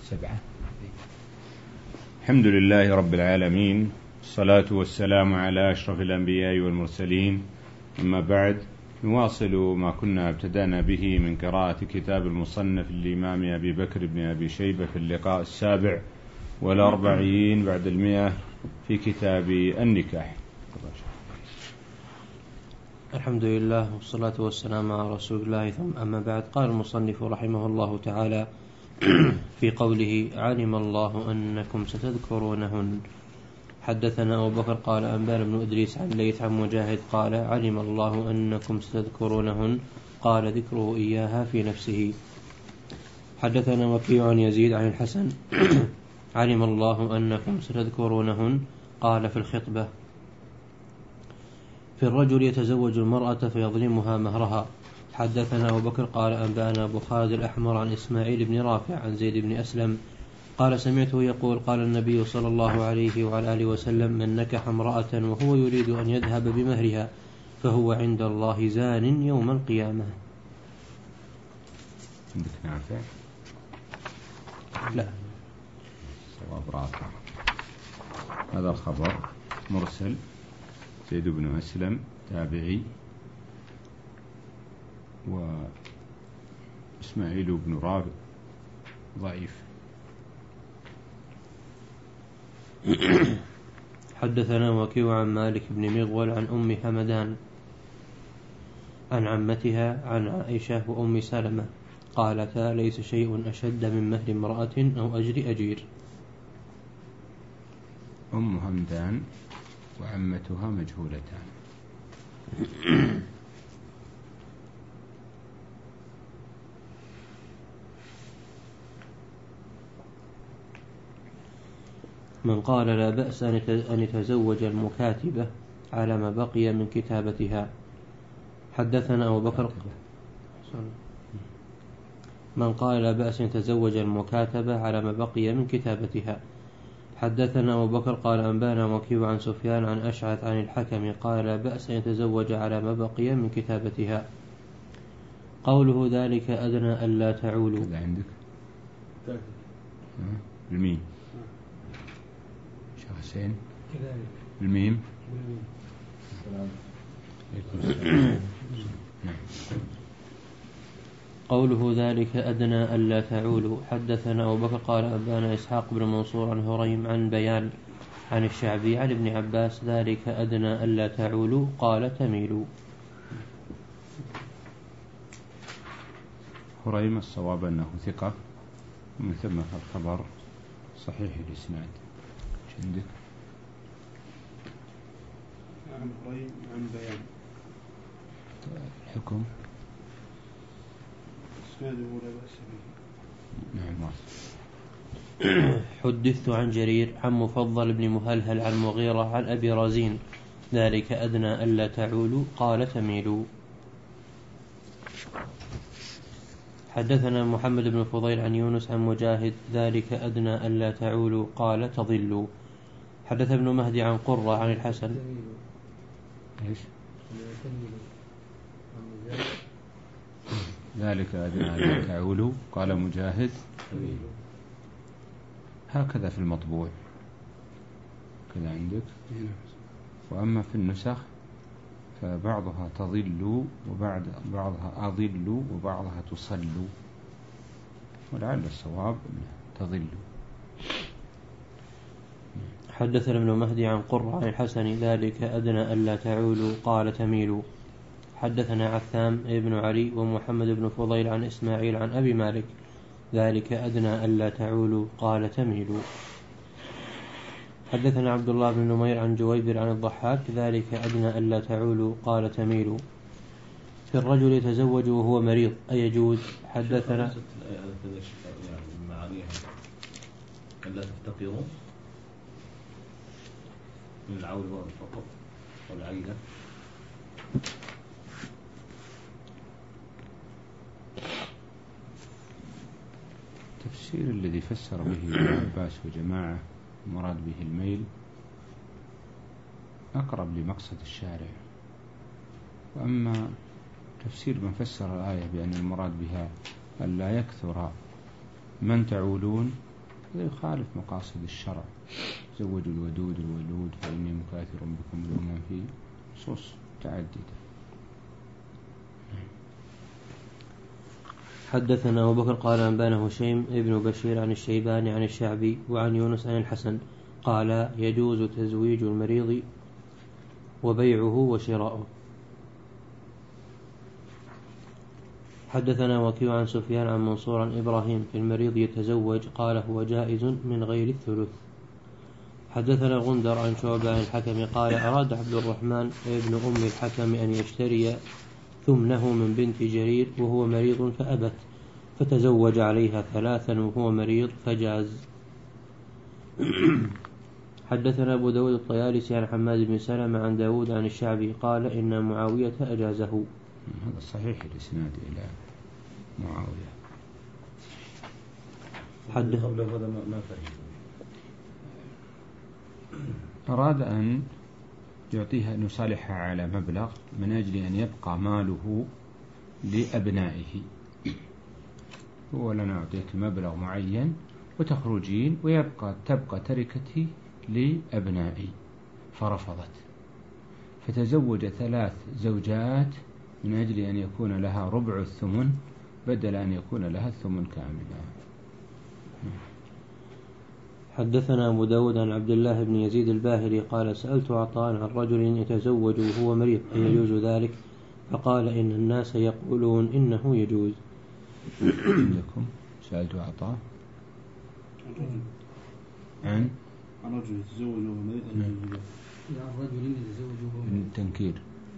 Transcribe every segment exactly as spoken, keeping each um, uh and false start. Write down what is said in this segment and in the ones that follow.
سبعة. الحمد لله رب العالمين، الصلاة والسلام على أشرف الأنبياء والمرسلين، أما بعد، نواصل ما كنا ابتدأنا به من قراءة كتاب المصنف الإمام أبي بكر بن أبي شيبة في اللقاء السابع والأربعين بعد المئة في كتاب النكاح. الحمد لله والصلاة والسلام على رسول الله، ثم أما بعد. قال المصنف رحمه الله تعالى في قوله: علم الله أنكم ستذكرونهن. حدثنا أبو بكر قال أنبانا بن إدريس عن ليث عن مجاهد قال: علم الله أنكم ستذكرونهن، قال ذكره إياها في نفسه. حدثنا وكيع عن يزيد عن الحسن علم الله أنكم ستذكرونهن، قال في الخطبة: في الرجل يتزوج المرأة فيظلمها مهرها. حدثنا أبو بكر قال أنبأنا أبو خالد الأحمر عن إسماعيل بن رافع عن زيد بن أسلم قال: سمعته يقول: قال النبي صلى الله عليه وعلى آله وسلم: من نكح امرأة وهو يريد أن يذهب بمهرها فهو عند الله زان يوم القيامة. عندك نافع؟ لا، صواب رافع. هذا الخبر مرسل، زيد بن أسلم تابعي، وإسماعيل بن رافع ضعيف. حدثنا وكيع عن مالك بن مغول عن أم حمدان عن عمتها عن عائشة وأم سلمة قالتا: ليس شيء أشد من مهر امرأة أو أجر أجير. أم حمدان وعمتها مجهولتان. من قال: لا بأس أن يتزوج المكاتبة على ما بقي من كتابتها. حدثنا أبو بكر من قال: لا بأس أن يتزوج المكاتبة على ما بقي من كتابتها. حدثنا أبو بكر قال أنبانا وكيع عن سفيان عن أشعث عن الحكم قال: لا بأس أن يتزوج على ما بقي من كتابتها. قوله: ذلك أدنى ألا تعولوا. هذا عندك الميم شخصين الميم. قوله: ذلك أدنى ألا تعولوا. حدثنا أبو بكر قال أنبانا إسحاق بن منصور عن هريم عن بيان عن الشعبي عن ابن عباس: ذلك أدنى ألا تعولوا، قال تميلوا. هريم الصواب أنه ثقة، ومن ثم الخبر صحيح الإسناد. ايش عندك؟ عن هريم عن بيان. الحكم إسناده لا بأس به. نعم. حدثت عن جرير عن مفضل بن مهلهل عن مغيرة عن أبي رزين: ذلك أدنى ألا تعولوا، قال تميلوا. حدثنا محمد بن فضيل عن يونس عن مجاهد: ذلك أدنى ألا تعولوا، قال تضلوا. حدث ابن مهدي عن قرة عن الحسن. إيش؟ ذلك أدنى ألا تعولوا، قال مجاهد هكذا في المطبوع كذا عندك. وأما في النسخ فبعضها تضل وبعض بعضها أضل وبعضها تصل، ولعل الصواب تضل. حدثنا ابن مهدي عن قرة عن الحسن: ذلك أدنى ألا تعولوا، قال تميلوا. حدثنا عثام ابن علي ومحمد بن فضيل عن إسماعيل عن أبي مالك: ذلك أدنى ألا تعولوا، قال تميلوا. حدثنا عبد الله بن نمير عن جويبر عن الضحاك: ذلك أدنى ألا تعولوا، قال تميلوا. في الرجل يتزوج وهو مريض أيجوز؟ حدثنا ألا تفتقروا من العول والفقر والعيلة. التفسير الذي فسر به ابن عباس وجماعة المراد به الميل أقرب لمقصد الشارع. وأما تفسير من فسر الآية بأن المراد بها ألا يكثر من تعولون هذا يخالف مقاصد الشرع. زوجوا الودود الولود فإني مكاثر بكم الأمم في نصوص متعددة. حدثنا أبو بكر قال أنبانا هشيم ابن بشير عن الشيباني عن الشعبي وعن يونس عن الحسن قال يجوز تزويج المريض وبيعه وشراؤه. حدثنا وكيع عن سفيان عن منصور عن إبراهيم في المريض يتزوج قال هو جائز من غير الثلث. حدثنا غندر عن شعبة عن الحكم قال أراد عبد الرحمن ابن أم الحكم أن يشتري ثمنه من بنت جرير وهو مريض فأبت فتزوج عليها ثلاثا وهو مريض فجاز. حدثنا أبو داود الطيالسي عن حماد بن سلمة عن داود عن الشعبي قال إن معاوية أجازه. هذا صحيح الإسناد إلى معاوية. حدث قبل هذا ما فهم. أراد أن يعطيها أن يصالحها على مبلغ من أجل أن يبقى ماله لأبنائه. هو لنا أعطيك مبلغ معين وتخرجين ويبقى تبقى تركتي لأبنائي، فرفضت فتزوج ثلاث زوجات من أجل أن يكون لها ربع الثمن بدل أن يكون لها الثمن كاملا. حدثنا أبو داود عن عبد الله بن يزيد الباهلي قال سألت عطاء عن رجل يتزوج وهو مريض أن يجوز ذلك؟ فقال إن الناس يقولون إنه يجوز. عندكم سألت عطاء عن رجل يتزوج وهو مريض أن يجوز رجل يتزوج وهو من تنكير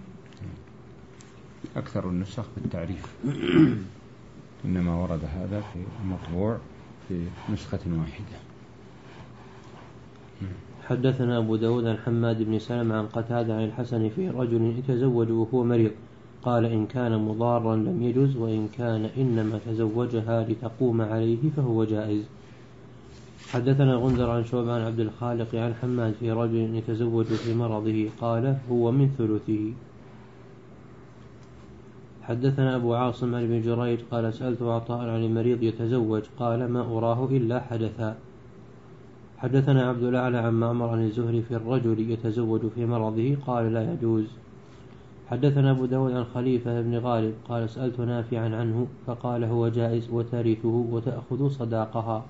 أكثر النسخ بالتعريف، إنما ورد هذا في المطبوع في نسخة واحدة. حدثنا أبو داود عن حماد بن سلمة عن قتادة عن الحسن في رجل يتزوج وهو مريض قال إن كان مضارا لم يجز وإن كان إنما تزوجها لتقوم عليه فهو جائز. حدثنا غندر عن شعبة عن عبد الخالق عن حماد في رجل يتزوج في مرضه قال هو من ثلثه. حدثنا أبو عاصم عن ابن جريج قال سألت عطاء عن المريض يتزوج قال ما أراه إلا حدثا. حدثنا عبد الأعلى عن معمر عن الزهري في الرجل يتزوج في مرضه قال لا يجوز. حدثنا أبو داود عن خليفة بن غالب قال سألت نافعا عنه فقال هو جائز وترثه وتأخذ صداقها.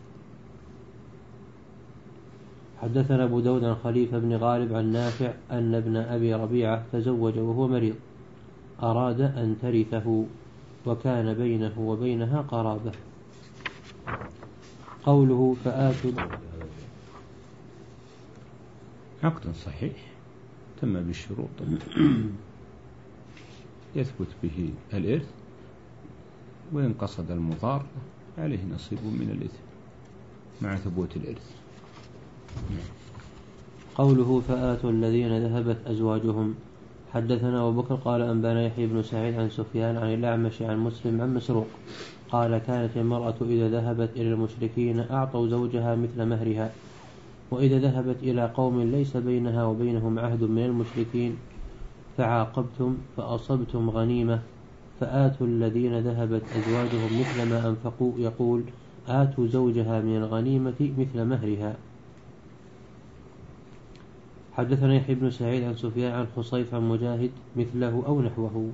حدثنا أبو داود عن خليفة بن غالب عن نافع أن ابن أبي ربيعة تزوج وهو مريض أراد أن ترثه وكان بينه وبينها قرابة. قوله فآتوا عقد صحيح تم بالشروط يثبت به الإرث، وإن قصد المضار عليه نصيب من الإثم مع ثبوت الإرث. قوله فآتوا الذين ذهبت أزواجهم. حدثنا أبو بكر قال أنبانا يحيى بن سعيد عن سفيان عن الأعمش عن مسلم عن مسروق قال كانت المرأة إذا ذهبت إلى المشركين أعطوا زوجها مثل مهرها، وإذا ذهبت إلى قوم ليس بينها وبينهم عهد من المشركين فعاقبتم فأصبتم غنيمة فآتوا الذين ذهبت أزواجهم مثل ما أنفقوا، يقول آتوا زوجها من الغنيمة مثل مهرها. حدثنا يحيى بن سعيد عن سفيان عن خصيف عن مجاهد مثله أو نحوه.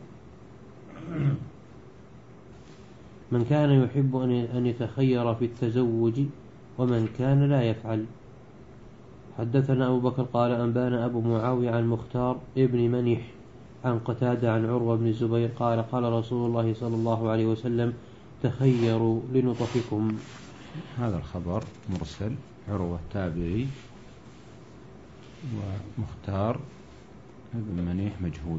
من كان يحب أن يتخير في التزوج ومن كان لا يفعل. حدثنا أبو بكر قال أنبانا أبو معاوية عن مختار ابن منيح عن قتادة عن عروة بن الزبير قال قال رسول الله صلى الله عليه وسلم تخيروا لنطفكم. هذا الخبر مرسل، عروة تابعي ومختار ابن منيح مجهول.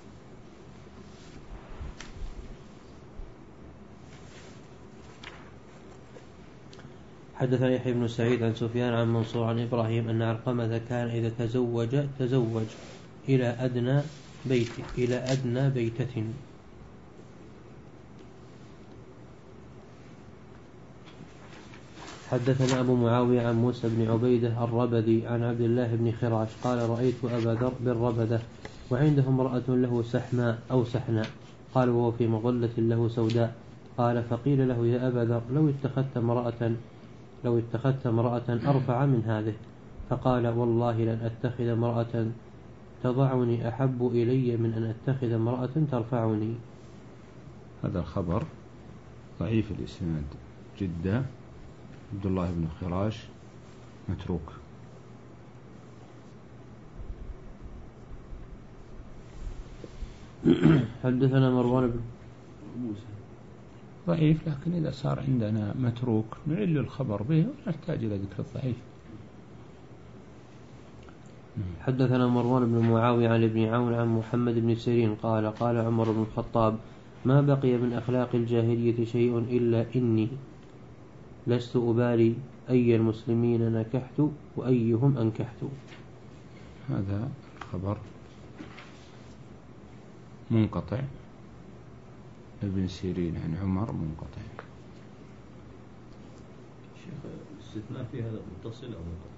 حدثنا يحيى بن سعيد عن سفيان عن منصور عن إبراهيم أن علقمة كان إذا تزوج تزوج إلى أدنى بيت إلى أدنى بيتة. حدثنا أبو معاوية عن موسى بن عبيدة الربذي عن عبد الله بن خراش قال رأيت أبا ذر بالربذة وعنده امرأة له سحماء أو سحناء قال وهو في مظلة له سوداء قال فقيل له يا أبا ذر لو اتخذت امرأة لو اتخذت امرأة أرفع من هذه، فقال والله لن أتخذ امرأة تضعني أحب إلي من أن أتخذ امرأة ترفعني. هذا الخبر ضعيف الإسناد جدا. عبد الله بن خراش متروك. حدثنا مروان بن موسى ضعيف، لكن إذا صار عندنا متروك نعل الخبر به ونحتاج إلى ذكر الضعيف. حدثنا مروان بن معاوية عن ابن عون عن محمد بن سيرين قال قال عمر بن الخطاب ما بقي من أخلاق الجاهلية شيء إلا إني لست أبالي أي المسلمين نكحت وأيهم أنكحت. هذا خبر منقطع، ابن سيرين عن عمر منقطع. شيخ الاستثناء في هذا متصل أو منقطع؟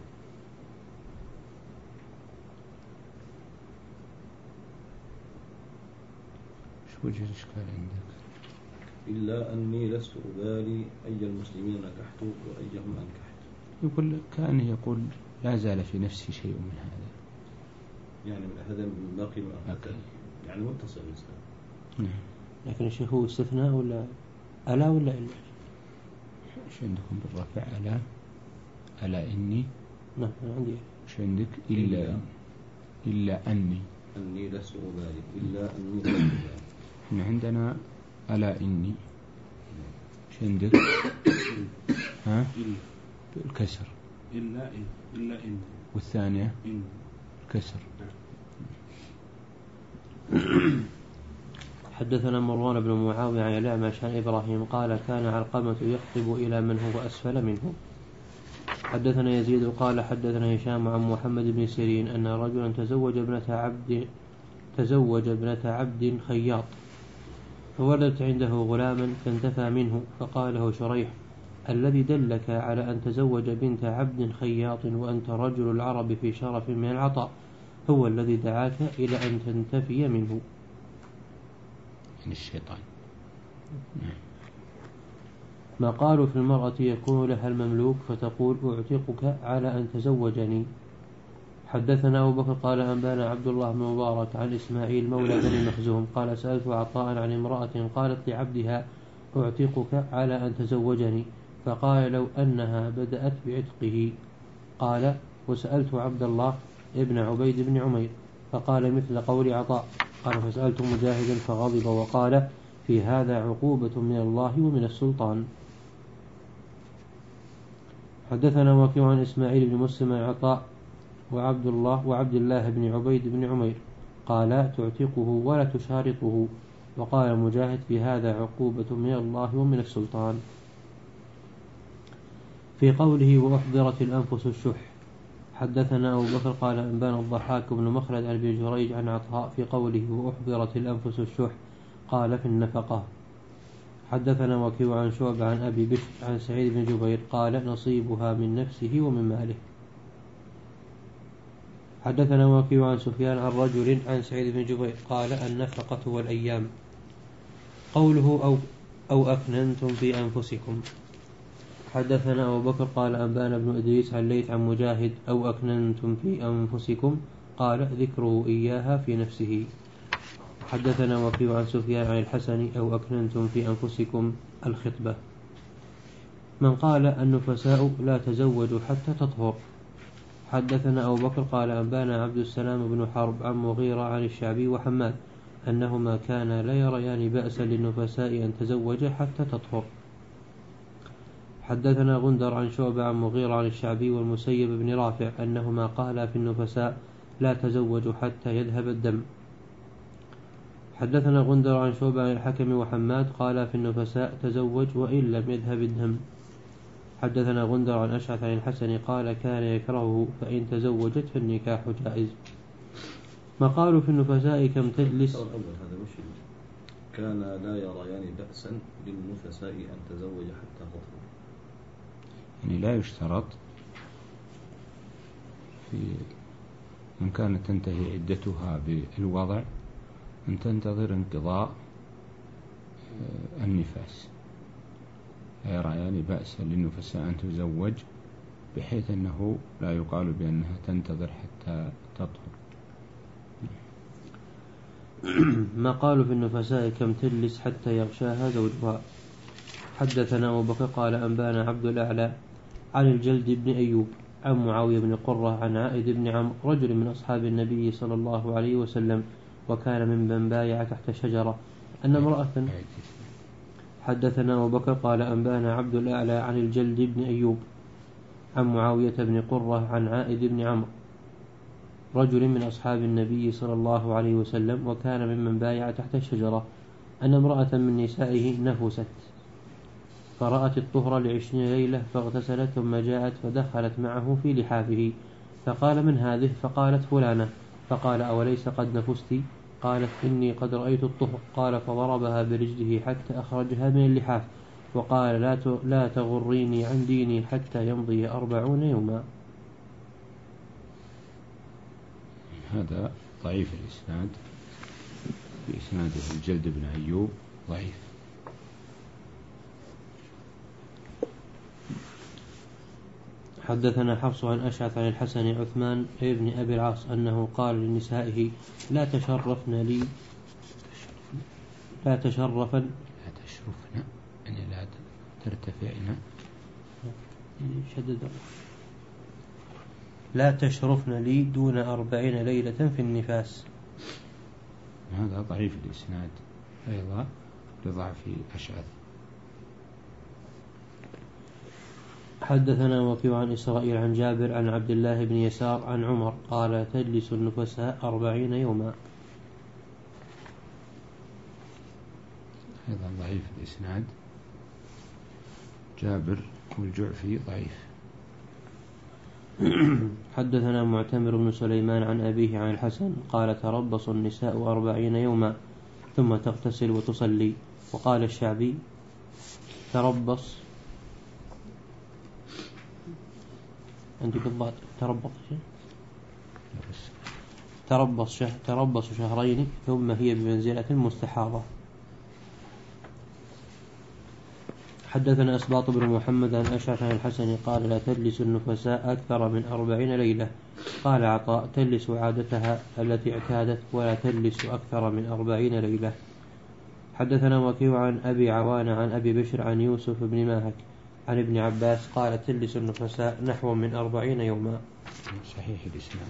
شو وجه الإشكال عندك؟ إلا أني لست أبالي أي المسلمين نكحت وأيهم أنكحت. يقول كأنه يقول لا زال في نفسي شيء من هذا، يعني هذا من باقي ما يعني متصل الإسلام. نعم. لكن الشيخ هو استثناء ولا ألا ولا إلا؟ ايش عندكم بالرفع؟ ألا ألا إني. نعم عندي. ايش عندك؟ إلا إلا, إلا أني أني لست أبالي إلا أني لست أبالي. إحنا عندنا ألا إني. ايش عندك؟ ها؟ الكسر. إلا إن إلا إن والثانية إن الكسر. حدثنا مروان بن معاوية عن الأعمش عن إبراهيم قال كان علقمة يخطب إلى من هو أسفل منه. حدثنا يزيد قال حدثنا هشام عن محمد بن سيرين أن رجلا تزوج ابنة عبد تزوج ابنة عبد خياط، فولدت عنده غلاما فانتفى منه، فقال له شريح الذي دلك على أن تزوج بنت عبد خياط وأنت رجل العرب في شرف من العطاء هو الذي دعاك إلى أن تنتفي منه. يعني الشيطان. ما قالوا في المرأة يكون لها المملوك فتقول أعتقك على أن تزوجني. حدثنا أبو بكر قال أنبانا عبد الله بن مبارك عن إسماعيل مولى بني مخزوم قال سألت عطاء عن امرأة قالت لعبدها أعتقك على أن تزوجني، فقال لو أنها بدأت بعتقه. قال وسألت عبد الله ابن عبيد بن عمير فقال مثل قول عطاء. قال فسألت مجاهدا فغضب وقال في هذا عقوبة من الله ومن السلطان. حدثنا وكيع عن إسماعيل بن مسلم عن عطاء وعبد الله وعبد الله بن عبيد بن عمير قال تعتقه ولا تشارطه، وقال مجاهد في هذا عقوبة من الله ومن السلطان. في قوله وأحضرت الأنفس الشح. حدثنا أبو بكر قال أنبانا الضحاك بن مخلد عن ابن جريج عن عطاء في قوله وأحضرت الأنفس الشح قال في النفقة. حدثنا وكيع عن شعبة عن أبي بشر عن سعيد بن جبير قال نصيبها من نفسه ومن ماله. حدثنا وكيع عن سفيان عن رجل عن سعيد بن جبير قال النفقة والأيام. قوله أو, أو أكننتم في أنفسكم. حدثنا أبو بكر قال أنبانا بن إدريس عن ليث عن مجاهد أو أكننتم في أنفسكم قال ذكره إياها في نفسه. حدثنا وكيع عن سفيان عن الحسن أو أكننتم في أنفسكم الخطبة. من قال النفساء لا تزوج حتى تطهر. حدثنا أبو بكر قال أنبانا عبد السلام بن حرب عن مغيرة عن الشعبي وحماد أنهما كانا لا يريان بأسا للنفساء أن تزوج حتى تطهر. حدثنا غندر عن شعبة عن مغيرة عن الشعبي والمسيب بن رافع أنهما قالا في النفساء لا تزوج حتى يذهب الدم. حدثنا غندر عن شعبة عن الحكم وحماد قالا في النفساء تزوج وإن لم يذهب الدم. حدثنا غندر عن أشعث عن الحسن قال كان يكرهه فإن تزوجت فالنكاح جائز. ما قالوا في النفساء كم تجلس. هذا مش كان لا يريان بأسا للنفساء أن تزوج حتى تطهر. يعني لا يشترط في من كانت تنتهي عدتها بالوضع أن تنتظر انقضاء النفاس، لا يريان بأسا للنفساء أن تزوج، بحيث أنه لا يقال بأنها تنتظر حتى تطهر. ما قالوا في النفساء كم تجلس حتى يغشاها زوجها. حدثنا أبو بكر قال أنبانا عبد الأعلى عن الجلد بن أيوب عن معاوية بن قرة عن عائد بن عمرو رجل من أصحاب النبي صلى الله عليه وسلم وكان ممن بايع تحت شجرة أن امرأة. حدثنا أبو بكر قال أنبانا عبد الأعلى عن الجلد بن أيوب عن معاوية بن قرة عن عائد بن عمرو رجل من أصحاب النبي صلى الله عليه وسلم وكان ممن بايع تحت الشجرة أن امرأة من نسائه نفست فرأت الطهر لعشرين ليلة فاغتسلت ثم جاءت فدخلت معه في لحافه فقال من هذه؟ فقالت فلانة. فقال أوليس قد نفست؟ قالت إني قد رأيت الطهر. قال فضربها برجله حتى أخرجها من اللحاف وقال لا لا تغريني عن ديني حتى يمضي أربعون يوما. هذا ضعيف الإسناد، بإسناده الجلد بن أيوب ضعيف. حدثنا حفص عن أشعث عن الحسن عثمان ابن أبي العاص أنه قال لنسائه لا تشرفن لي لا تشرفن لا تشرفن يعني لا ترتفعن شدد لا تشرفن لي دون أربعين ليلة في النفاس. هذا ضعيف الإسناد أيضا لضعف أشعث. حدثنا وكيع عن إسرائيل عن جابر عن عبد الله بن يسار عن عمر قال تجلس النفساء أربعين يوما. أيضا ضعيف الإسناد، جابر والجعفي ضعيف. حدثنا معتمر بن سليمان عن أبيه عن الحسن قال تربص النساء أربعين يوما ثم تغتسل وتصلي. وقال الشعبي تربص عندي بالضبط تربص تربص شهر تربص شهرين ثم هي بمنزلة المستحاضة. حدثنا أسباط بن محمد عن أشعث عن الحسن قال لا تجلس النفساء أكثر من أربعين ليلة. قال عطاء تجلس عادتها التي اعتادت ولا تجلس أكثر من أربعين ليلة. حدثنا وكيع عن أبي عوان عن أبي بشر عن يوسف بن ماهك عن ابن عباس قال تجلس النفساء نحو من أربعين يوما. صحيح الإسناد.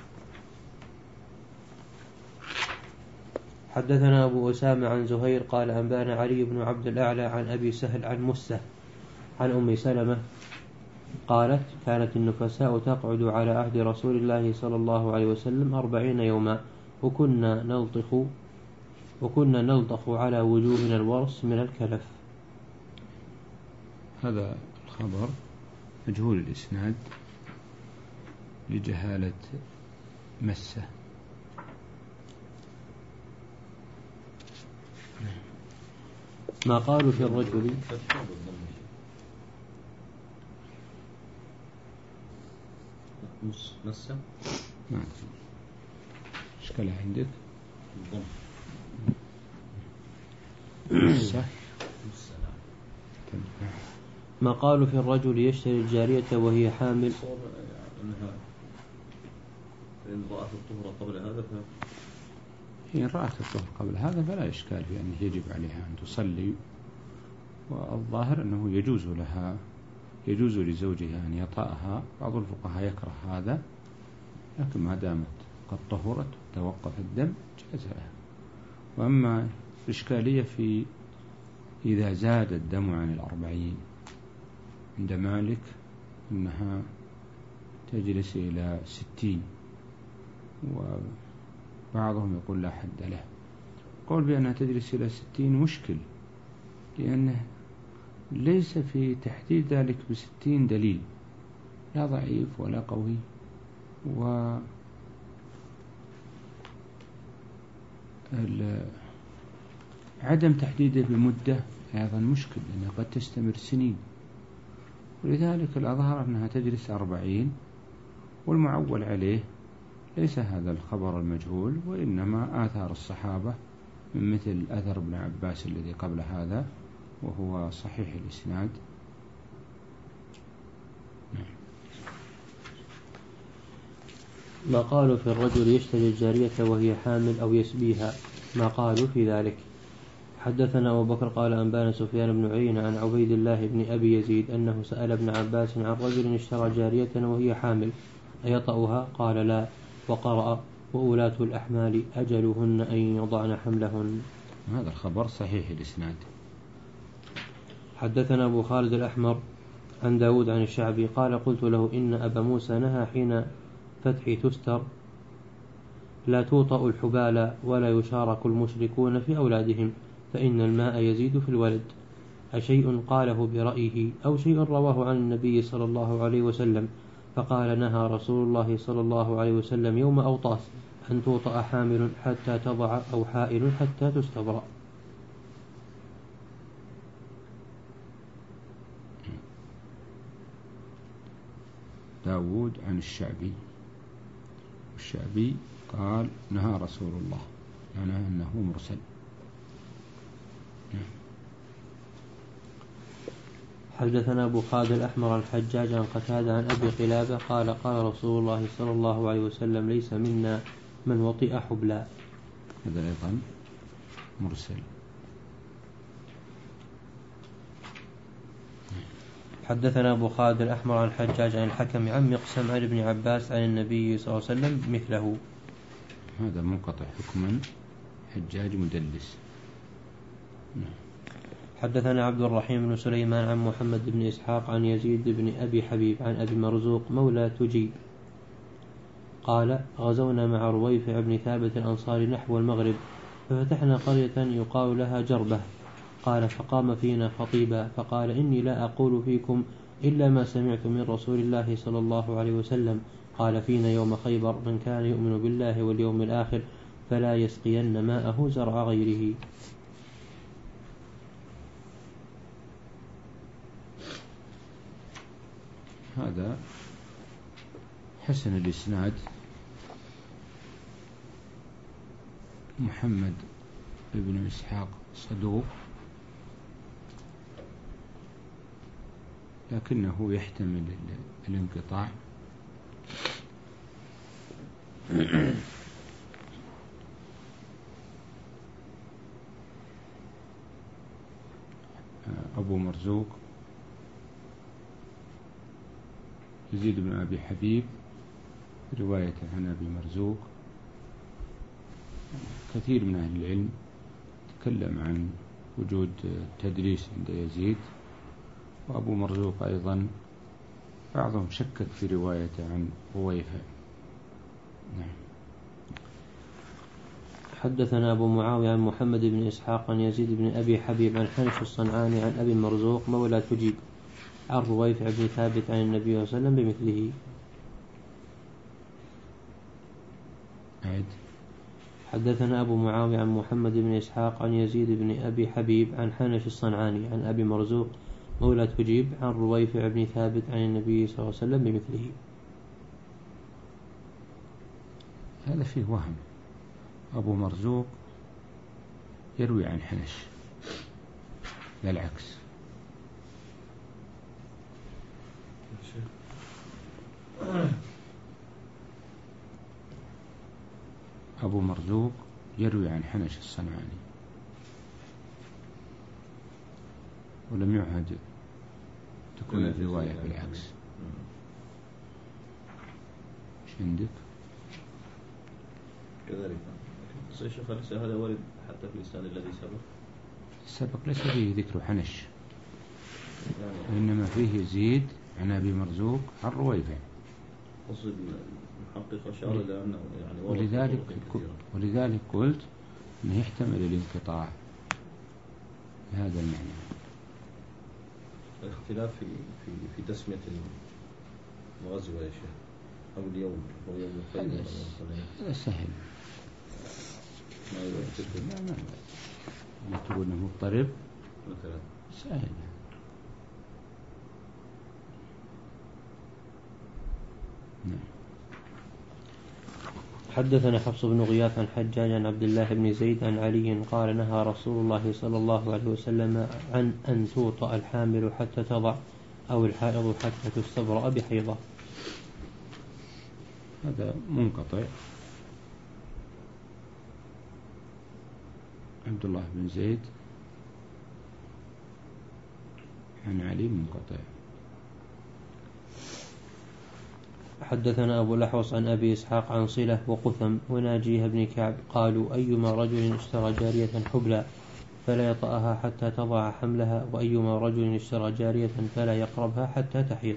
حدثنا أبو أسامة عن زهير قال أنبانا علي بن عبد الأعلى عن أبي سهل عن مسة عن أم سلمة قالت كانت النفساء تقعد على عهد رسول الله صلى الله عليه وسلم أربعين يوما وكنا نلطخ وكنا نلطخ على وجوهنا الورس من الكلف. هذا الخبر مجهول الإسناد لجهالة مسة. ما قالوا في الرجل مسة ما إشكالها عندك مسة. ما قالوا في الرجل يشتري الجارية وهي حامل أنها إن رأت الطهر قبل هذا ف... إن رأت الطهر قبل هذا فلا إشكال في أنه يجب عليها أن تصلي، والظاهر أنه يجوز لها يجوز لزوجها أن يطأها. بعض الفقهاء يكره هذا، لكن ما دامت قد طهرت وتوقف الدم جاز لها. وأما الإشكالية في إذا زاد الدم عن الأربعين عند مالك أنها تجلس إلى ستين، وبعضهم يقول لا حد له. قول بأنها تجلس إلى ستين مشكل، لأنه ليس في تحديد ذلك بستين دليل، لا ضعيف ولا قوي، و عدم تحديده بمدة أيضا مشكل، لأنها قد تستمر سنين. ولذلك الأظهر أنها تجلس أربعين، والمعول عليه ليس هذا الخبر المجهول، وإنما آثار الصحابة من مثل أثر ابن عباس الذي قبل هذا، وهو صحيح الإسناد. ما قالوا في الرجل يشتري الجارية وهي حامل أو يسبيها، ما قالوا في ذلك. حدثنا أبو بكر قال أنبانا سفيان بن عيينة عن عبيد الله بن أبي يزيد أنه سأل ابن عباس عن رجل اشترى جارية وهي حامل أيطأها؟ قال لا، وقرأ وأولاة الأحمال أجلهن أن يضعن حملهن. هذا الخبر صحيح الإسناد. حدثنا أبو خالد الأحمر عن داود عن الشعبي قال قلت له إن أبا موسى نهى حين فتح تستر لا توطأ الحبال ولا يشارك المشركون في أولادهم فإن الماء يزيد في الولد، أشيء قاله برأيه أو شيء رواه عن النبي صلى الله عليه وسلم؟ فقال نهى رسول الله صلى الله عليه وسلم يوم أوطاس أن توطأ حامل حتى تضع أو حائل حتى تستبرأ. داود عن الشعبي، الشعبي قال نهى رسول الله، يعني أنه مرسل. حدثنا أبو خالد الأحمر الحجاج عن قتادة عن أبي قلابة قال قال رسول الله صلى الله عليه وسلم ليس منا من وطئ حبلا. هذا أيضا مرسل. حدثنا أبو خالد الأحمر عن الحجاج عن الحكم عن مقسم عن ابن عباس عن النبي صلى الله عليه وسلم مثله. هذا منقطع حكما، حجاج مدلس. حدثنا عبد الرحيم بن سليمان عن محمد بن إسحاق عن يزيد بن أبي حبيب عن أبي مرزوق مولى تجي قال غزونا مع رويفع بن ثابت الأنصاري نحو المغرب ففتحنا قرية يقال لها جربة. قال فقام فينا خطيبا فقال إني لا أقول فيكم إلا ما سمعت من رسول الله صلى الله عليه وسلم. قال فينا يوم خيبر من كان يؤمن بالله واليوم الآخر فلا يسقين ماءه زرع غيره. هذا حسن الإسناد. محمد بن إسحاق صدوق لكنه يحتمل الانقطاع. أبو مرزوق يزيد بن أبي حبيب رواية عن أبي مرزوق. كثير من أهل العلم تكلم عن وجود تدليس عند يزيد، وأبو مرزوق أيضا بعضهم شكك في روايته عن رويفع. نعم. حدثنا أبو معاوية عن محمد بن إسحاق عن يزيد بن أبي حبيب عن حنش الصنعاني عن أبي مرزوق مولى تجيب عن رويفع بن ثابت عن النبي صلى الله عليه وسلم بمثله. عيد. حدثنا أبو معاوية عن محمد بن إسحاق عن يزيد بن أبي حبيب عن حنش الصنعاني عن أبي مرزوق مولى تجيب عن رويفع بن ثابت عن النبي صلى الله عليه وسلم بمثله. هذا فيه وهم. أبو مرزوق يروي عن حنش لا العكس. أبو مرزوق يروي عن حنش الصنعاني ولم يعهد تكون الرواية بالعكس. ايش عندك؟ كذلك الشيخ ليس هذا وارد حتى في الإسناد الذي سبق. السبق ليس فيه ذكر حنش، وإنما فيه يزيد عن أبي مرزوق عن رويفع. قصد المحقق أشار إلى أنه يعني ولذلك ولذلك قلت أنه يحتمل الانقطاع بهذا المعنى. الاختلاف في في في تسمية الغزو يا شيخ أو اليوم أو يوم الخيبر. هذا سهل. ما لا لا لا تقول أنه مضطرب مثلا سهل. نعم. حدثنا حفص بن غياث عن حجاج عن عبد الله بن زيد عن علي قال نهى رسول الله صلى الله عليه وسلم عن أن توطأ الحامل حتى تضع أو الحائض حتى تستبرأ بحيضة. هذا منقطع. عبد الله بن زيد عن علي منقطع. حدثنا أبو الأحوص عن أبي إسحاق عن صلة وقثم وناجيه بن كعب قالوا أيما رجل اشترى جارية حبلى فلا يطأها حتى تضع حملها وأيما رجل اشترى جارية فلا يقربها حتى تحيض.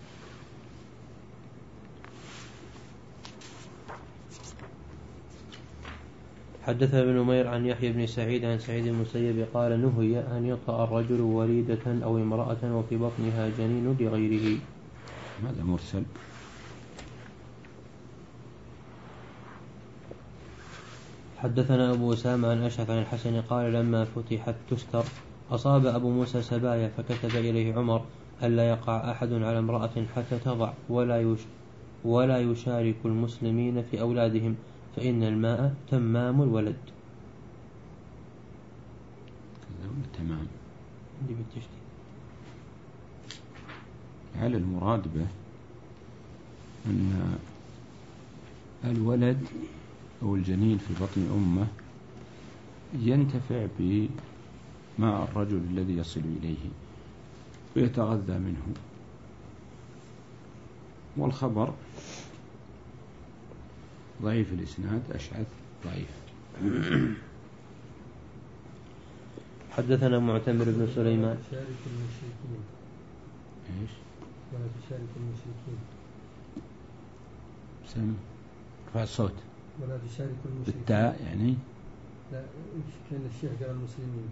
حدثنا ابن نمير عن يحيى بن سعيد عن سعيد المسيب قال نهي أن يطأ الرجل وليدة أو امرأة وفي بطنها جنين لغيره. هذا مرسل. حدثنا أبو أسامة عن أشعث عن الحسن قال لما فتحت تستر أصاب أبو موسى سبايا فكتب إليه عمر ألا يقع أحد على امرأة حتى تضع ولا يش ولا يشارك المسلمين في أولادهم فإن الماء تمام الولد. تمام. على المراد به أن الولد أو الجنين في بطن أمه ينتفع بماء الرجل الذي يصل إليه ويتغذى منه. والخبر ضعيف الإسناد أشعث ضعيف. حدثنا معتمر بن سليمان. إيش؟ ولا تشارك المشركين. سم رفع الصوت. ولا تشارك المشركين. بالتاء يعني. لا كان الشيخ قال المسلمين.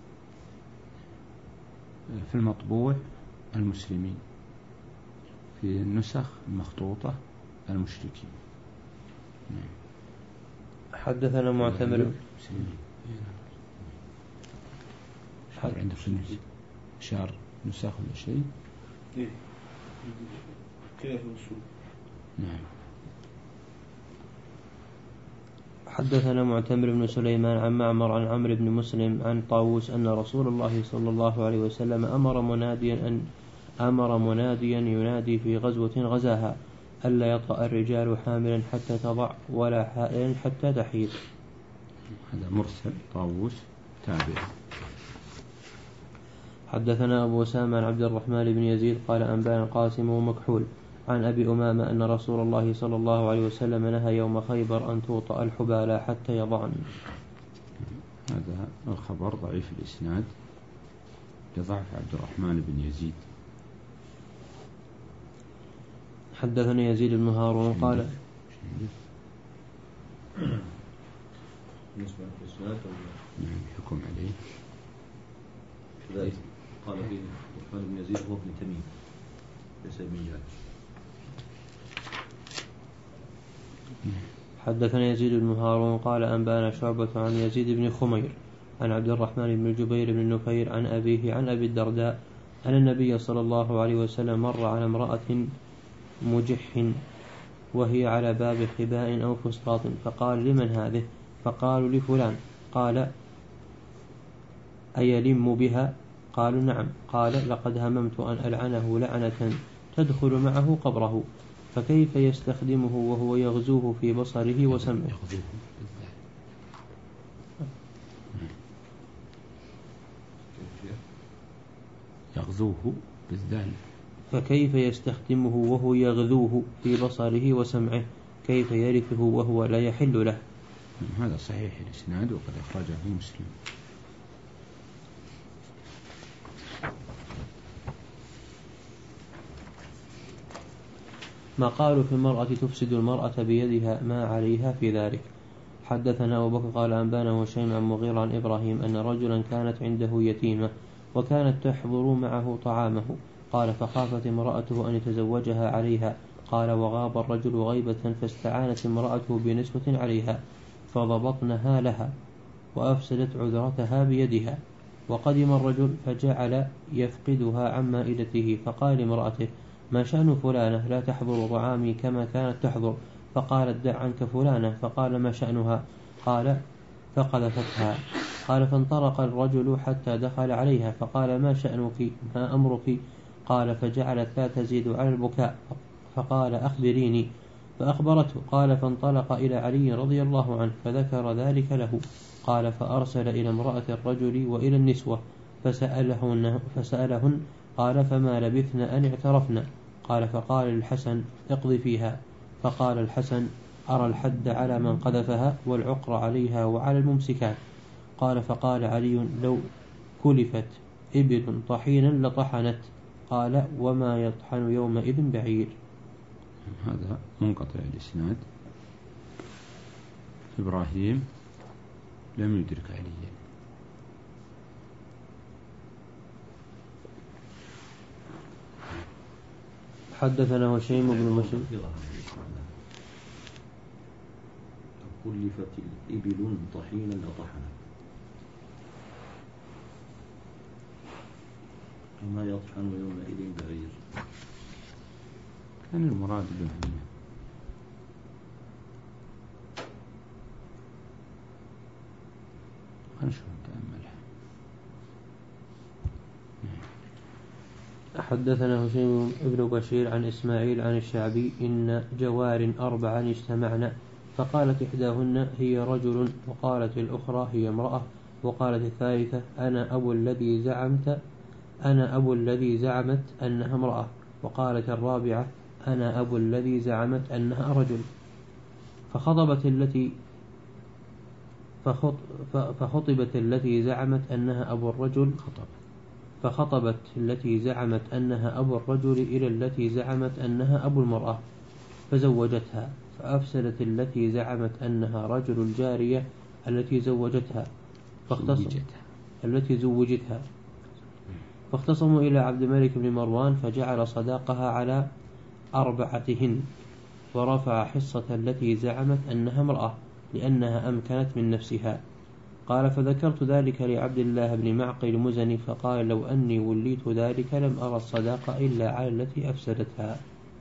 في المطبوع المسلمين، في النسخ المخطوطة المشركين. حدثنا معتمر. شعر عندك شعر نسخ ولا شيء؟ إيه كيف الوصول؟ نعم. حدثنا معتمر بن سليمان عن معمر عن عمرو بن مسلم عن طاووس أن رسول الله صلى الله عليه وسلم أمر مناديا أن أمر مناديا ينادي في غزوة غزاها ألا يطأ الرجال حاملا حتى تضع ولا حائلا حتى تحيض. هذا مرسل طاووس تابع. حدثنا أبو أسامة عن عبد الرحمن بن يزيد قال أنبانا القاسم ومكحول عن أبي أمامة أن رسول الله صلى الله عليه وسلم نهى يوم خيبر أن توطأ الحبالى حتى يضعن. هذا الخبر ضعيف الإسناد لضعف عبد الرحمن بن يزيد. حدثني يزيد بن هارون قال بالنسبة للإسناد نعم حكم عليه كذلك قال فيه الرحمن بن يزيد هو ابن تميم ليس ابن جعفر. حدثنا يزيد بن هارون قال أنبانا شعبة عن يزيد بن خمير عن عبد الرحمن بن جبير بن نفير عن أبيه عن أبي الدرداء أن النبي صلى الله عليه وسلم مر على امرأة مجح وهي على باب خباء أو فسطاط فقال لمن هذه؟ فقالوا لفلان. قال أيلم بها؟ قالوا نعم. قال لقد هممت أن ألعنه لعنة تدخل معه قبره فكيف يستخدمه وهو يغزوه في بصره وسمعه. يغزوه بالذال. فكيف يستخدمه وهو يغذوه في بصره وسمعه كيف يرثه وهو لا يحل له. هذا صحيح الإسناد وقد أخرجه مسلم. ما قالوا في المرأة تفسد المرأة بيدها ما عليها في ذلك. حدثنا أبو بكر قال أنبانا هشيم عن مغيرة عن إبراهيم أن رجلا كانت عنده يتيمة وكانت تحضر معه طعامه قال فخافت امرأته أن يتزوجها عليها قال وغاب الرجل غيبة فاستعانت امرأته بنسوة عليها فضبطنها لها وأفسدت عذرتها بيدها وقدم الرجل فجعل يفقدها عن مائدته فقال لامرأته ما شأن فلانة لا تحضر طعامي كما كانت تحضر فقالت دع عنك فلانة. فقال ما شأنها؟ قال فقذفتها. قال فانطلق الرجل حتى دخل عليها فقال ما شأنك ما أمرك؟ قال فجعلت لا تزيد على البكاء فقال أخبريني. فأخبرته. قال فانطلق إلى علي رضي الله عنه فذكر ذلك له. قال فأرسل إلى امرأة الرجل وإلى النسوة فسألهن, فسألهن قال فما لبثن أن اعترفن. قال فقال الحسن اقض فيها. فقال الحسن أرى الحد على من قذفها والعقر عليها وعلى الممسكات. قال فقال علي لو كلفت إبل طحينا لطحنت. قال وما يطحن يومئذ بعير. هذا منقطع الإسناد. إبراهيم لم يدرك عليا. حدثنا هشيم بن مسلم كلفت الإبل طحينا لطحنت وما يطحن يومئذ بعير. كان المراد به خلنا نشوف نتأملها. حدثنا هشيم بن بشير عن إسماعيل عن الشعبي إن جوار أربعا اجتمعن فقالت إحداهن هي رجل وقالت الأخرى هي امرأة وقالت الثالثة أنا أبو الذي زعمت أنا أبو الذي زعمت أنها امرأة وقالت الرابعة أنا أبو الذي زعمت أنها رجل. فخطبت التي فخط فخطبت التي زعمت أنها أبو الرجل فخطبت التي زعمت أنها أبو الرجل إلى التي زعمت أنها أبو المرأة فزوجتها. فأفسدت التي زعمت أنها رجل الجارية التي زوجتها فاختصموا التي زوجتها فاختصموا إلى عبد الملك بن مروان فجعل صداقها على أربعتهن ورفع حصة التي زعمت أنها امرأة لأنها أمكنت من نفسها. قال فذكرت ذلك لعبد الله بن معقل المزني فقال لو أني وليت ذلك لم أرى الصداقة إلا على التي أفسدتها.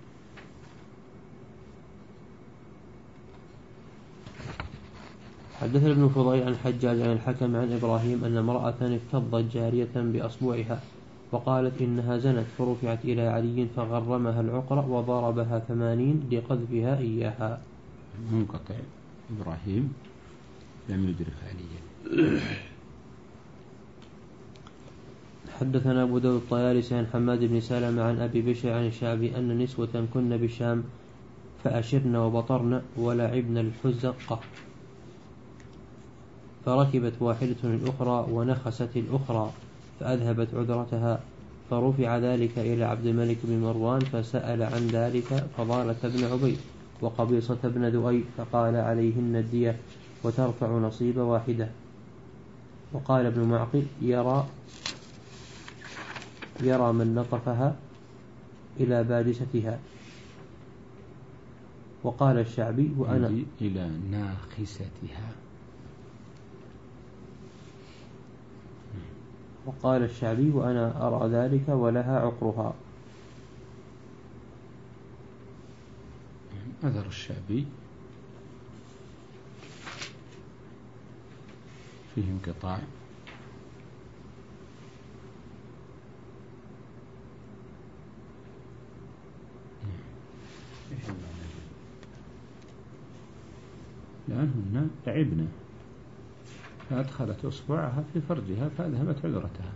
حدث ابن فضيل عن حجاج عن الحكم عن إبراهيم أن امرأة افتضت جارية بأصبعها وقالت إنها زنت فرفعت إلى علي فغرمها العقر وضربها ثمانين لقذفها إياها. منقطع. إبراهيم لم يدرك عليا. حدثنا أبو داود الطيالسي عن حماد بن سلمة عن أبي بشر عن الشعبي أن نسوة كن بالشام فأشرن وبطرن ولعبن الحزقة فركبت واحدة الأخرى ونخست الأخرى فأذهبت عذرتها فرفع ذلك إلى عبد الملك بن مروان فسأل عن ذلك فضالة بن عبيد وقبيصة بن ذؤي فقال عليهن الدية وترفع نصيب واحدة. وقال ابن معقل يرى يرى من لطفها إلى بادستها. وقال الشعبي وأنا إلى ناخستها. وقال الشعبي وأنا أرى ذلك ولها عقرها. أثر الشعبي فيه انقطاع. لأنهن لعبن فأدخلت أصبعها في فرجها فأذهبت عذرتها.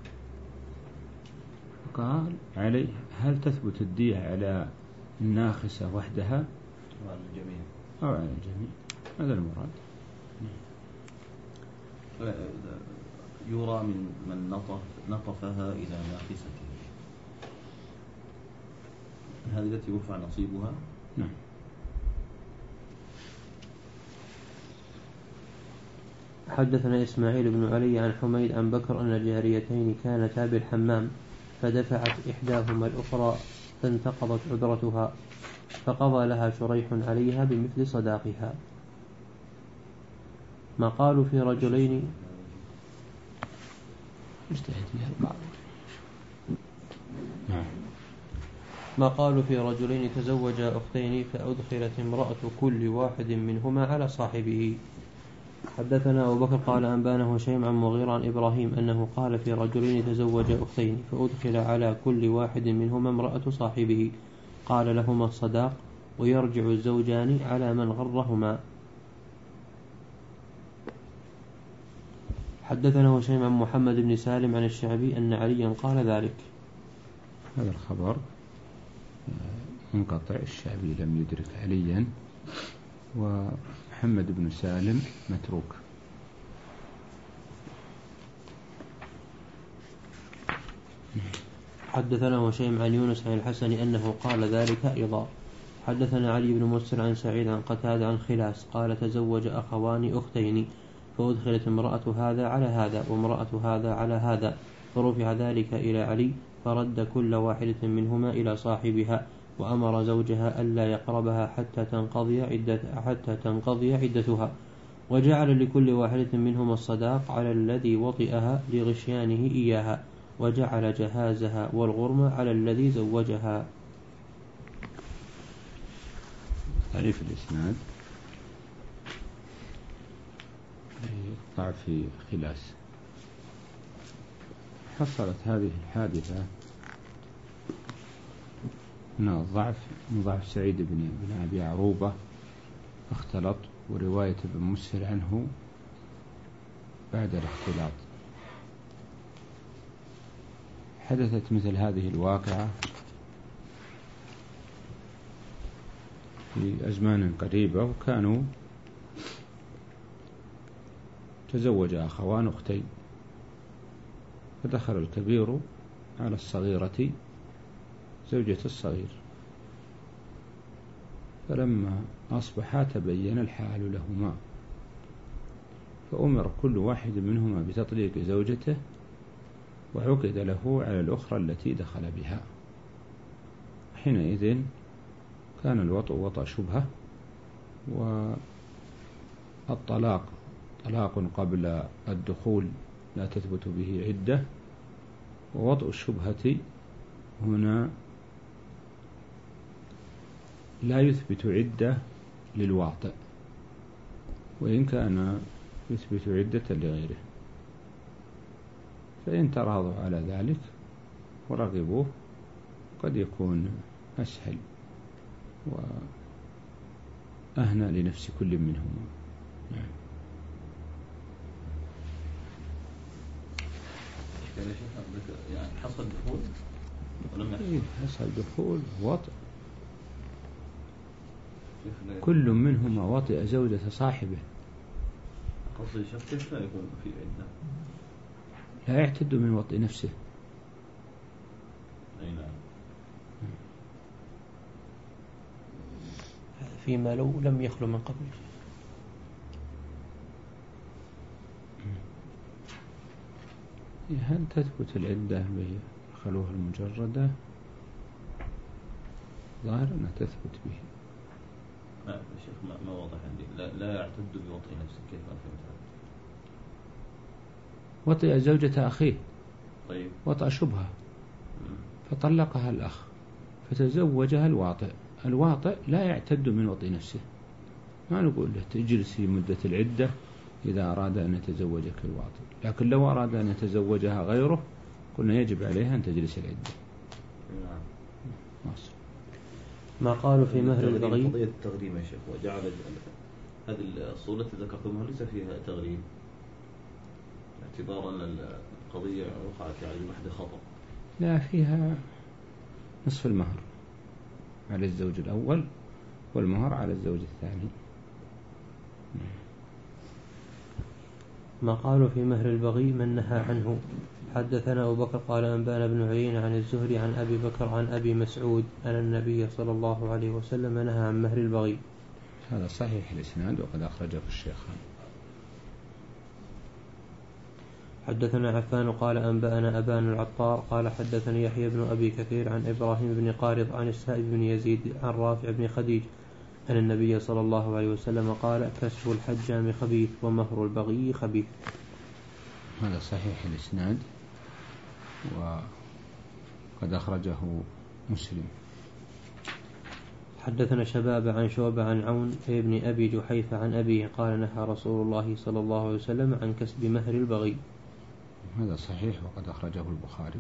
قال عليه هل تثبت الدية على الناخسة وحدها أو على الجميع أو على الجميع؟ هذا المراد. يرى من من نطف نطفها إلى ناخسته هذه التي يرفع نصيبها. نعم. حدثنا إسماعيل بن علي عن حميد عن بكر أن الجاريتين كانتا بالحمام فدفعت إحداهما الأخرى فانتقضت عذرتها فقضى لها شريح عليها بمثل صداقها. ما قالوا في رجلين اجتهد فيها البعض. نعم. ما قالوا في رجلين تزوجا أختين فأدخلت امرأة كل واحد منهما على صاحبه. حدثنا أبو بكر قال أنبانا هشيم عن مغيرة عن إبراهيم أنه قال في رجلين تزوجا أختين فأدخل على كل واحد منهما امرأة صاحبه قال لهما الصداق ويرجع الزوجان على من غرهما. حدثنا هشيم عن محمد بن سالم عن الشعبي أن عليا قال ذلك. هذا الخبر منقطع، الشعبي لم يدرك عليا، ومحمد بن سالم متروك. حدثنا هشيم عن يونس عن الحسن أنه قال ذلك أيضا. حدثنا علي بن مسر عن سعيد عن قتادة عن خلاس قال تزوج أخوان أختين فأدخلت امرأة هذا على هذا وامرأة هذا على هذا فرفع ذلك إلى علي فرد كل واحدة منهما إلى صاحبها وأمر زوجها ألا يقربها حتى تنقضي عدة حتى تنقضي عدتها وجعل لكل واحدة منهما الصداق على الذي وطئها لغشيانه إياها وجعل جهازها والغرم على الذي زوجها. تعريف الإسناد يقطع في خلاس. حصلت هذه الحادثة من الضعف من ضعف سعيد بن بن أبي عروبة اختلط، ورواية ابن مسهر عنه بعد الاختلاط. حدثت مثل هذه الواقعة في أزمان قريبة، وكانوا تزوج أخوان أختين، فدخل الكبير على الصغيرة زوجة الصغير، فلما أصبحا تبين الحال لهما، فأمر كل واحد منهما بتطليق زوجته وعقد له على الأخرى التي دخل بها. حينئذ كان الوطء وطأ شبهة، والطلاق طلاق قبل الدخول لا تثبت به عدة، ووطء الشبهة هنا لا يثبت عدة للواطئ، وإن كان يثبت عدة لغيره، فإن تراضوا على ذلك ورغبوه قد يكون أسهل وأهنى لنفس كل منهما. نعم. يعني حصل دخول ولم يحصل؟ إيه حصل دخول وطئ، كل منهما وطئ زوجة صاحبه. قصدي شخص كيف لا يكون في عدة؟ لا يعتد من وطئ نفسه. أي نعم. فيما لو لم يخلو من قبل. هل تثبت العدة بخلوها المجردة؟ ظاهر أنها تثبت به. لا يا شيخ ما, ما واضح عندي. لا, لا يعتد بوطئ نفسه، كيف ما فهمت هذا؟ وطئ زوجة أخيه. طيب. وطأ شبهة فطلقها الأخ فتزوجها الواطئ. الواطئ لا يعتد من وطئ نفسه، ما نقول له تجلسي مدة العدة إذا أراد أن يتزوجك الواطئ، لكن لو أراد أن يتزوجها غيره قلنا يجب عليها أن تجلس العدة. نعم. مصر. ما قالوا في مهر البغي. قضية التغريم يا شيخ، وجعل هذه الصورة التي ذكرتمها ليس فيها تغريم، اعتبارا أن القضية وقعت على محض خطأ. لا، فيها نصف المهر على الزوج الأول والمهر على الزوج الثاني. ما قالوا في مهر البغي من نهى عنه. حدثنا أبو بكر قال أنبانا بن عيينة عن الزهري عن أبي بكر عن أبي مسعود أن النبي صلى الله عليه وسلم نهى عن مهر البغي. هذا صحيح الإسناد وقد أخرجه الشيخان. حدثنا عفان قال أنبأنا أبان العطار قال حدثني يحيى بن أبي كثير عن إبراهيم بن قارض عن السائب بن يزيد عن رافع بن خديج أن النبي صلى الله عليه وسلم قال كسب الحجام خبيث ومهر البغي خبيث. هذا صحيح الإسناد وقد أخرجه مسلم. حدثنا شباب عن شعبة عن عون ابن أبي جحيفة عن أبيه قال نهى رسول الله صلى الله عليه وسلم عن كسب مهر البغي. هذا صحيح وقد أخرجه البخاري.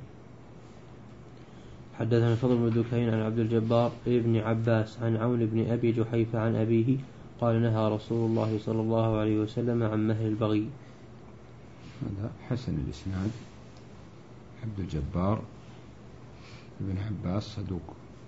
حدثنا فضل بن دكين عن عبد الجبار ابن عباس عن عون بن أبي جحيفة عن أبيه قال نهى رسول الله صلى الله عليه وسلم عن مهر البغي. هذا حسن الإسناد. عبد الجبار ابن عباس صدوق.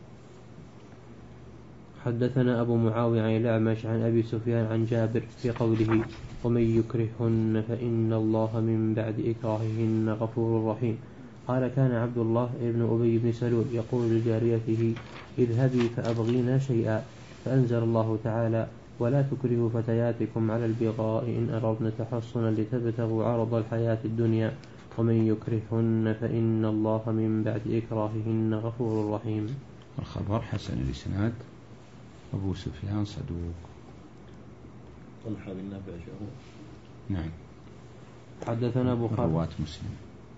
حدثنا أبو معاوية عن الأعمش عن أبي سفيان عن جابر في قوله ومن يكرهن فإن الله من بعد إكراههن غفور رحيم. قال كان عبد الله ابن أبي بن سلول يقول لجاريته اذهبي فأبغينا شيئا، فأنزل الله تعالى ولا تكرهوا فتياتكم على البغاء إن أردنا تحصنا لتبتغوا عرض الحياة الدنيا ومن يكرهن فإن الله من بعد إكراههن غفور رحيم. الخبر حسن الإسناد. أبو سفيان صدوق. طلحة بن نافع شهور. نعم. حدثنا أبو خالد رواة مسلم.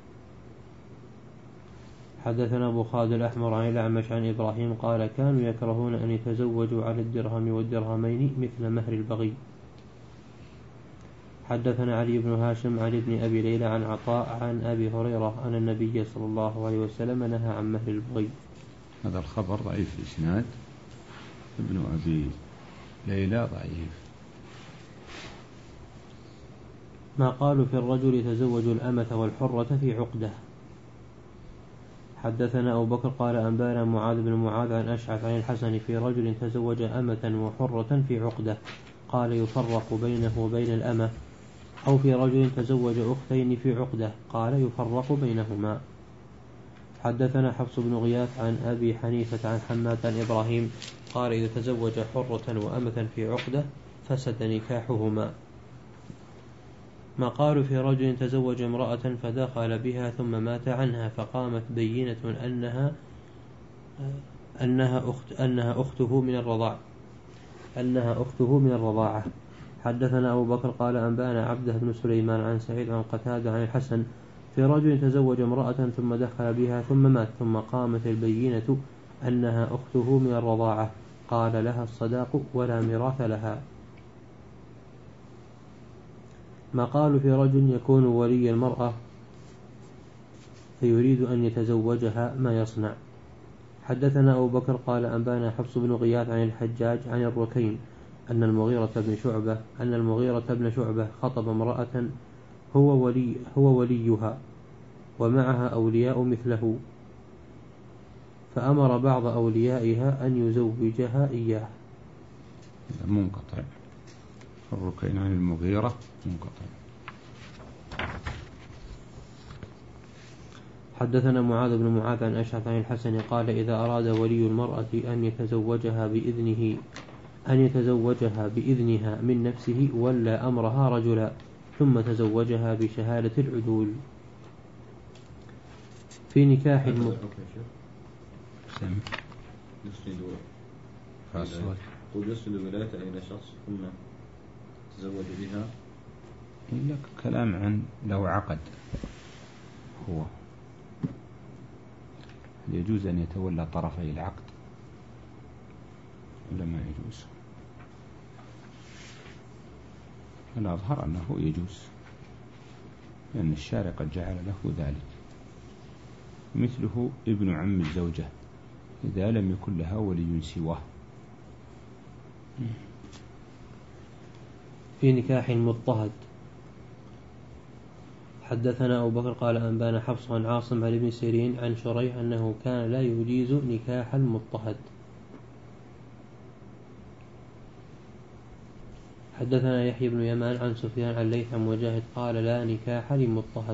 حدثنا أبو خالد الأحمر عن الأعمش عن إبراهيم قال كانوا يكرهون أن يتزوجوا على الدرهم والدرهمين مثل مهر البغي. حدثنا علي بن هاشم عن ابن أبي ليلى عن عطاء عن أبي هريرة أن النبي صلى الله عليه وسلم نهى عن مهر البغي. هذا الخبر ضعيف الإسناد. ابن أبي ليلى ضعيف. ما قالوا في الرجل يتزوج الأمة والحرة في عقده. حدثنا أبو بكر قال أنبانا معاذ بن معاذ عن أشعث عن الحسن في رجل تزوج أمة وحرة في عقده قال يفرق بينه وبين الأمة، أو في رجل تزوج أختين في عقده قال يفرق بينهما. حدثنا حفص بن غياث عن أبي حنيفة عن حماد عن إبراهيم قال إذا تزوج حرة وأمة في عقده فسد نكاحهما. ما قالوا في رجل تزوج امرأة فدخل بها ثم مات عنها فقامت بينة أنها أنها أخت أنها أخته من الرضاعة أنها أخته من الرضاعة. حدثنا أبو بكر قال أنبانا عبده بن سليمان عن سعيد عن قتادة عن الحسن في رجل تزوج امرأة ثم دخل بها ثم مات ثم قامت البينة أنها أخته من الرضاعة قال لها الصداق ولا ميراث لها. ما قالوا في رجل يكون ولي المرأة فيريد أن يتزوجها ما يصنع. حدثنا أبو بكر قال أنبانا حفص بن غياث عن الحجاج عن الركين أن المغيرة بن شعبة أن المغيرة بن شعبة خطب امرأة هو ولي هو وليها ومعها أولياء مثله، فأمر بعض أوليائها أن يزوجها إياه. منقطع. الركين عن المغيرة منقطع. حدثنا معاذ بن معاذ عن أشعث عن الحسن قال إذا أراد ولي المرأة أن يتزوجها بإذنه أن يتزوجها بإذنها من نفسه ولى أمرها رجلا ثم تزوجها بشهادة العدول. في نكاح الم... يسند الولاية إلى شخص ثم تزوج بها. لك كلام عن لو عقد هو يجوز أن يتولى طرفي العقد ولا ما يجوز؟ الأظهر أنه يجوز لأن الشارع قد جعل له ذلك. مثله ابن عم الزوجة إذا لم يكن لها ولي سواه. في نكاح مضطهد. حدثنا أبو بكر قال أنبانا حفص عن عاصم عن ابن سيرين عن شريح أنه كان لا يجيز نكاح المضطهد. حدثنا يحيى بن يمان عن سفيان عن ليث عن مجاهد قال لا نكاح لمضطهد.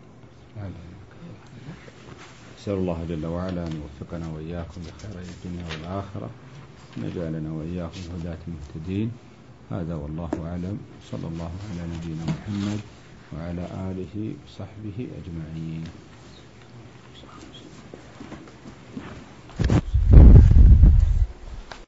أسأل الله جل وعلا أن يوفقنا وإياكم بخير الدنيا والآخرة، نجعلنا وإياكم هداة مهتدين. هذا والله أعلم. صلى الله على نبينا محمد وعلى آله وصحبه أجمعين.